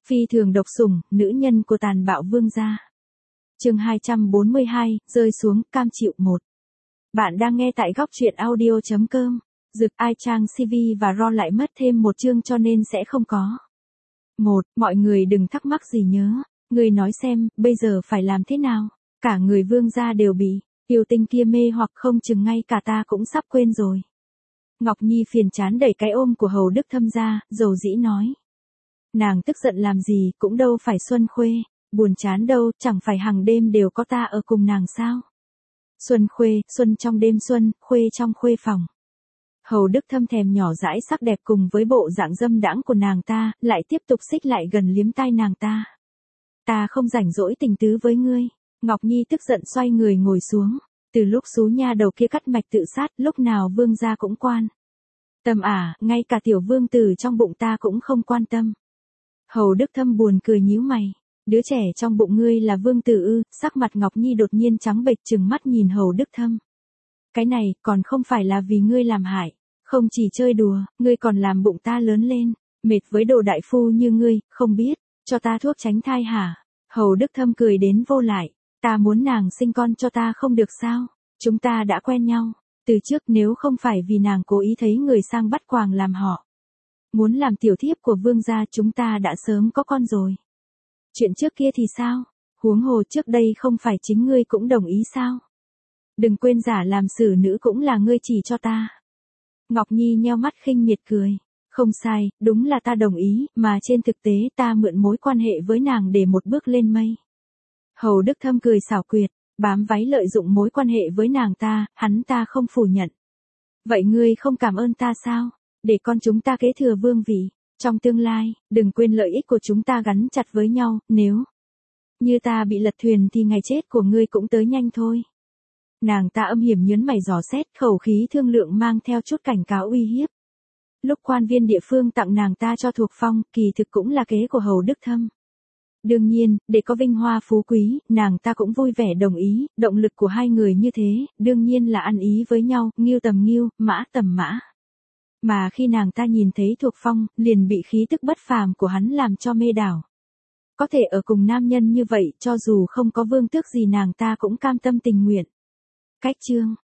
Phi thường độc sủng, nữ nhân của tàn bạo vương gia. Chương 242, rơi xuống, cam chịu 1. Bạn đang nghe tại góc truyện audio.com. Dực ai trang CV và Ron lại mất thêm một chương cho nên sẽ không có. Mọi người đừng thắc mắc gì nhớ. Người nói xem, bây giờ phải làm thế nào? Cả người vương gia đều bị yêu tinh kia mê hoặc, không chừng ngay cả ta cũng sắp quên rồi. Ngọc Nhi phiền chán đẩy cái ôm của Hầu Đức Thâm ra, dầu dĩ nói. Nàng tức giận làm gì, cũng đâu phải Xuân Khuê, buồn chán đâu, chẳng phải hàng đêm đều có ta ở cùng nàng sao? Xuân Khuê, xuân trong đêm xuân, khuê trong khuê phòng. Hầu Đức Thâm thèm nhỏ dãi sắc đẹp cùng với bộ dạng dâm đãng của nàng ta, lại tiếp tục xích lại gần liếm tai nàng ta. Ta không rảnh rỗi tình tứ với ngươi. Ngọc Nhi tức giận xoay người ngồi xuống. Từ lúc xú nha đầu kia cắt mạch tự sát, lúc nào vương gia cũng quan tâm ngay cả tiểu vương tử trong bụng ta cũng không quan tâm. Hầu Đức Thâm buồn cười nhíu mày. Đứa trẻ trong bụng ngươi là vương tử ư? Sắc mặt Ngọc Nhi đột nhiên trắng bệch trừng mắt nhìn Hầu Đức Thâm. Cái này, còn không phải là vì ngươi làm hại. Không chỉ chơi đùa, ngươi còn làm bụng ta lớn lên. Mệt với đồ đại phu như ngươi, không biết, cho ta thuốc tránh thai hả? Hầu Đức Thâm cười đến vô lại. Ta muốn nàng sinh con cho ta không được sao? Chúng ta đã quen nhau. Từ trước nếu không phải vì nàng cố ý thấy người sang bắt quàng làm họ. Muốn làm tiểu thiếp của vương gia, chúng ta đã sớm có con rồi. Chuyện trước kia thì sao? Huống hồ trước đây không phải chính ngươi cũng đồng ý sao? Đừng quên giả làm xử nữ cũng là ngươi chỉ cho ta. Ngọc Nhi nheo mắt khinh miệt cười. Không sai, đúng là ta đồng ý, mà trên thực tế ta mượn mối quan hệ với nàng để một bước lên mây. Hầu Đức Thâm cười xảo quyệt, bám váy lợi dụng mối quan hệ với nàng ta, hắn ta không phủ nhận. Vậy ngươi không cảm ơn ta sao? Để con chúng ta kế thừa vương vị. Trong tương lai, đừng quên lợi ích của chúng ta gắn chặt với nhau, nếu như ta bị lật thuyền thì ngày chết của ngươi cũng tới nhanh thôi. Nàng ta âm hiểm nhớn mày dò xét, khẩu khí thương lượng mang theo chút cảnh cáo uy hiếp. Lúc quan viên địa phương tặng nàng ta cho thuộc phong, kỳ thực cũng là kế của Hầu Đức Thâm. Đương nhiên, để có vinh hoa phú quý, nàng ta cũng vui vẻ đồng ý, động lực của hai người như thế, đương nhiên là ăn ý với nhau, ngưu tầm ngưu, mã tầm mã. Mà khi nàng ta nhìn thấy thuộc phong, liền bị khí tức bất phàm của hắn làm cho mê đảo. Có thể ở cùng nam nhân như vậy, cho dù không có vương tước gì nàng ta cũng cam tâm tình nguyện. Cách chương